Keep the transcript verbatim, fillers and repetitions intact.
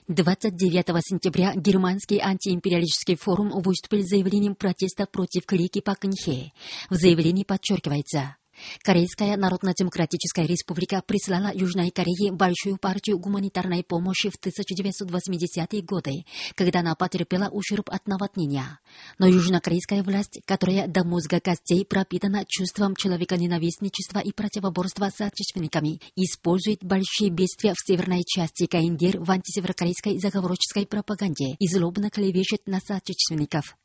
двадцать девятого сентября германский антиимпериалистический форум выступил с заявлением протеста против клики Пак Кын Хе. В заявлении подчеркивается: Корейская Народно-Демократическая Республика прислала Южной Корее большую партию гуманитарной помощи в тысяча девятьсот восьмидесятые годы, когда она потерпела ущерб от наводнения. Но южнокорейская власть, которая до мозга костей пропитана чувством человеконенавистничества и противоборства с соотечественниками, использует большие бедствия в северной части КНДР в антисеверокорейской заговорческой пропаганде и злобно клевещет на соотечественников.